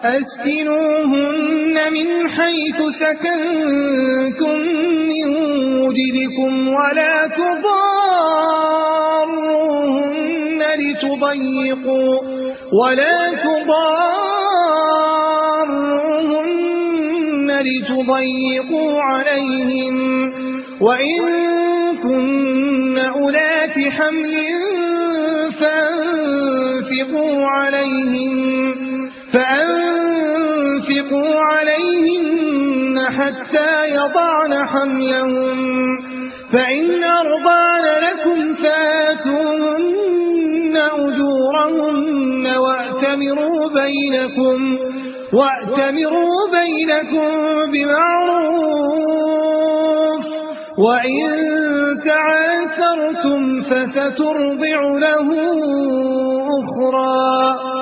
أسكنوهن من حيث سكنتم من وجدكم ولا تضاروهن لتضيقوا عليهم وإن كن أولات حمل فأنفقوا عليهن حتى يضعن حملهن فإن أرضعن لكم فآتوهن أجورهن وأتمروا بينكم بمعروف وإن تعاسرتم فسترضع له أخرى